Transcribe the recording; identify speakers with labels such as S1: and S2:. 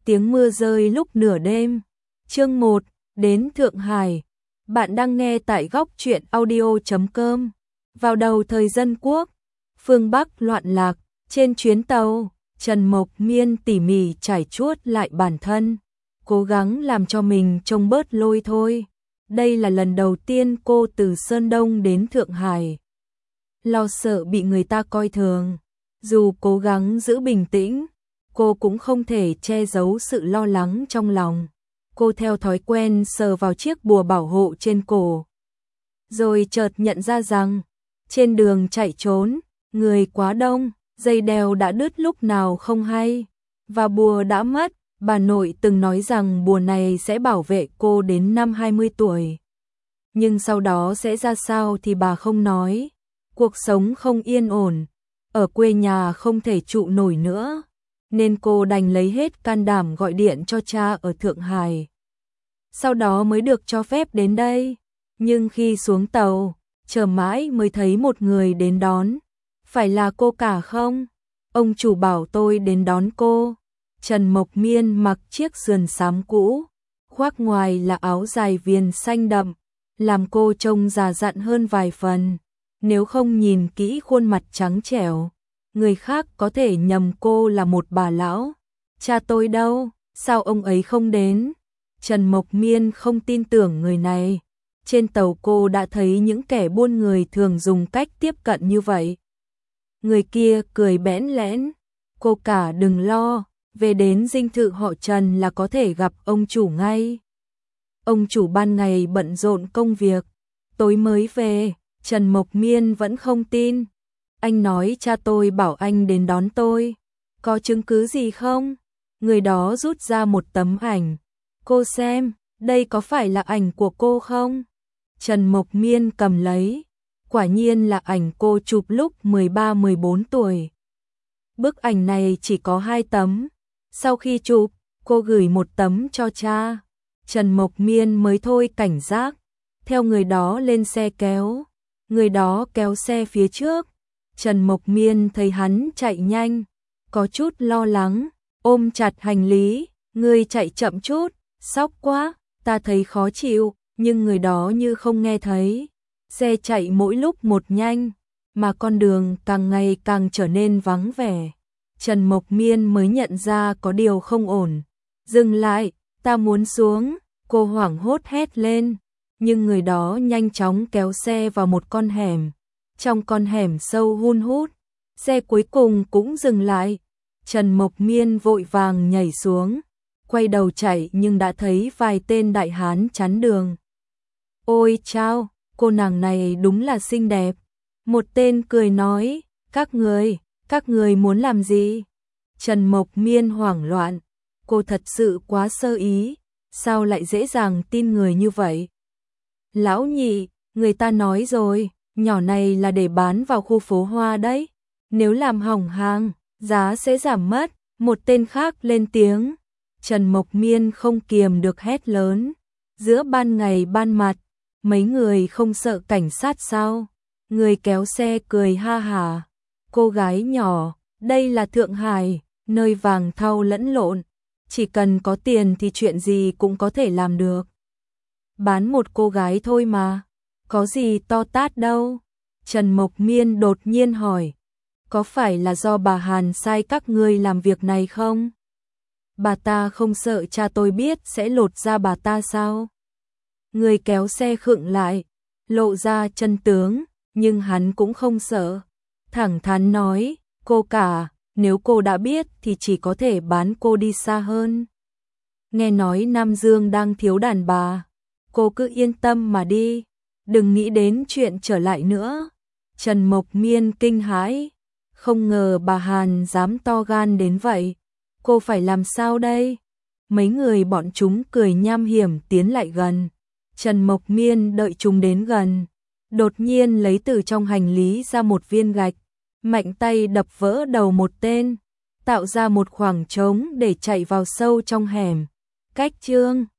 S1: tiếng mưa rơi lúc nửa đêm. Chương 1, đến Thượng Hải. Bạn đang nghe tại góc truyện audio.com. Vào đầu thời Dân Quốc, phương Bắc loạn lạc, trên chuyến tàu, Trần Mộc Miên tỉ mỉ trải chuốt lại bản thân, cố gắng làm cho mình trông bớt lôi thôi. Đây là lần đầu tiên cô từ Sơn Đông đến Thượng Hải. Lo sợ bị người ta coi thường, dù cố gắng giữ bình tĩnh, cô cũng không thể che giấu sự lo lắng trong lòng. Cô theo thói quen sờ vào chiếc bùa bảo hộ trên cổ, rồi chợt nhận ra rằng, trên đường chạy trốn, người quá đông, dây đeo đã đứt lúc nào không hay, và bùa đã mất. Bà nội từng nói rằng bùa này sẽ bảo vệ cô đến năm 20 tuổi. Nhưng sau đó sẽ ra sao thì bà không nói. Cuộc sống không yên ổn, ở quê nhà không thể trụ nổi nữa, nên cô đành lấy hết can đảm gọi điện cho cha ở Thượng Hải. Sau đó mới được cho phép đến đây. Nhưng khi xuống tàu, chờ mãi mới thấy một người đến đón. Phải là cô cả không? Ông chủ bảo tôi đến đón cô. Trần Mộc Miên mặc chiếc sườn xám cũ, khoác ngoài là áo dài viền xanh đậm, làm cô trông già dặn hơn vài phần. Nếu không nhìn kỹ khuôn mặt trắng trẻo, người khác có thể nhầm cô là một bà lão. Cha tôi đâu? Sao ông ấy không đến? Trần Mộc Miên không tin tưởng người này. Trên tàu cô đã thấy những kẻ buôn người thường dùng cách tiếp cận như vậy. Người kia cười bẽn lẽn. Cô cả đừng lo, về đến dinh thự họ Trần là có thể gặp ông chủ ngay. Ông chủ ban ngày bận rộn công việc, tối mới về. Trần Mộc Miên vẫn không tin. Anh nói cha tôi bảo anh đến đón tôi. Có chứng cứ gì không? Người đó rút ra một tấm ảnh. Cô xem, đây có phải là ảnh của cô không? Trần Mộc Miên cầm lấy. Quả nhiên là ảnh cô chụp lúc 13-14 tuổi. Bức ảnh này chỉ có 2 tấm. Sau khi chụp, cô gửi một tấm cho cha. Trần Mộc Miên mới thôi cảnh giác, theo người đó lên xe kéo. Người đó kéo xe phía trước. Trần Mộc Miên thấy hắn chạy nhanh, có chút lo lắng, ôm chặt hành lý. Người chạy chậm chút, sốc quá, ta thấy khó chịu. Nhưng người đó như không nghe thấy. Xe chạy mỗi lúc một nhanh, mà con đường càng ngày càng trở nên vắng vẻ. Trần Mộc Miên mới nhận ra có điều không ổn. Dừng lại, ta muốn xuống, cô hoảng hốt hét lên. Nhưng người đó nhanh chóng kéo xe vào một con hẻm. Trong con hẻm sâu hun hút, xe cuối cùng cũng dừng lại. Trần Mộc Miên vội vàng nhảy xuống, quay đầu chạy nhưng đã thấy vài tên đại hán chắn đường. Ôi chao, cô nàng này đúng là xinh đẹp. Một tên cười nói, các người muốn làm gì? Trần Mộc Miên hoảng loạn, cô thật sự quá sơ ý, sao lại dễ dàng tin người như vậy? Lão nhị, người ta nói rồi, nhỏ này là để bán vào khu phố hoa đấy. Nếu làm hỏng hàng, giá sẽ giảm mất. Một tên khác lên tiếng. Trần Mộc Miên không kiềm được hét lớn. Giữa ban ngày ban mặt, mấy người không sợ cảnh sát sao? Người kéo xe cười ha hả. Cô gái nhỏ, đây là Thượng Hải, nơi vàng thau lẫn lộn. Chỉ cần có tiền thì chuyện gì cũng có thể làm được. Bán một cô gái thôi mà, có gì to tát đâu. Trần Mộc Miên đột nhiên hỏi, có phải là do bà Hàn sai các ngươi làm việc này không? Bà ta không sợ cha tôi biết sẽ lột da bà ta sao? Người kéo xe khựng lại, lộ ra chân tướng, nhưng hắn cũng không sợ. Thẳng thắn nói, cô cả, nếu cô đã biết thì chỉ có thể bán cô đi xa hơn. Nghe nói Nam Dương đang thiếu đàn bà, cô cứ yên tâm mà đi, đừng nghĩ đến chuyện trở lại nữa. Trần Mộc Miên kinh hãi, không ngờ bà Hàn dám to gan đến vậy. Cô phải làm sao đây? Mấy người bọn chúng cười nham hiểm tiến lại gần. Trần Mộc Miên đợi chúng đến gần, đột nhiên lấy từ trong hành lý ra một viên gạch, mạnh tay đập vỡ đầu một tên, tạo ra một khoảng trống để chạy vào sâu trong hẻm. Cách chương